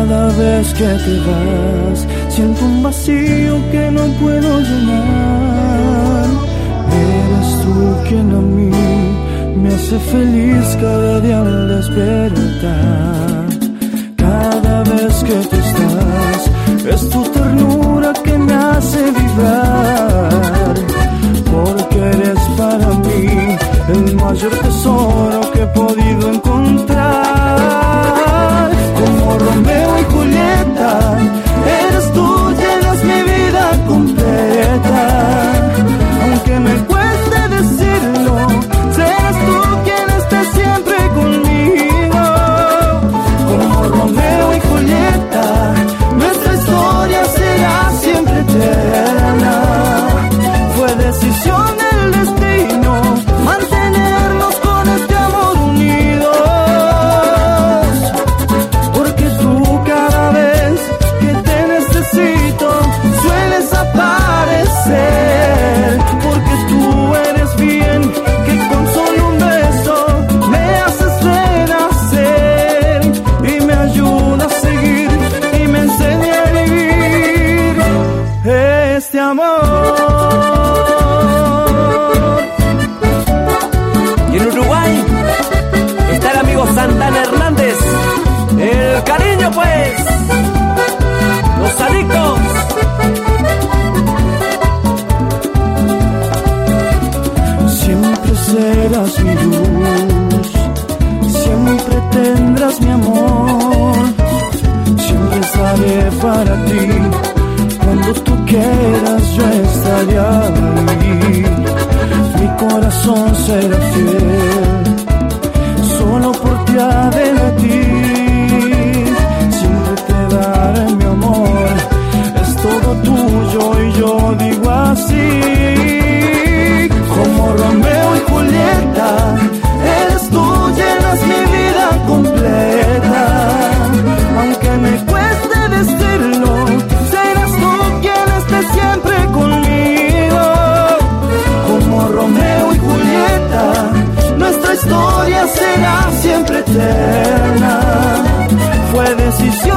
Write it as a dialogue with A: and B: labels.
A: Cada vez que te vas, siento un vacío que no puedo llenar. Eres tú quien a mí me hace feliz cada día al despertar. Cada vez que tú estás, es tu ternura que me hace vibrar. Porque eres para mí el mayor tesoro que he podido encontrar. Como Romeo y Julieta, eres tú, llenas mi vida completa. Aunque me cueste decirlo, serás tú quien esté siempre conmigo. Como Romeo y Julieta, nuestra historia será siempre eterna. Fue decisión del destino mantenernos con este amor unidos. Porque tú cada vez que te necesito sueles aparecer. Porque tú eres bien, que con solo un beso me haces renacer. Y me ayuda a seguir y me enseña a vivir este amor.
B: Santana Hernández, el cariño pues, los adictos.
A: Siempre serás mi luz, siempre tendrás mi amor. Siempre estaré para ti, cuando tú quieras yo estaré ahí. Mi corazón será fiel, solo por ti ha de latir. Siempre te daré mi amor, es todo tuyo y yo digo así. Como Romeo y Julieta, eres tú, llenas mi vida completa. Aunque me cueste decirlo, serás tú quien esté siempre conmigo. Como Romeo y Julieta, nuestra historia será siempre eterna. Fue decisión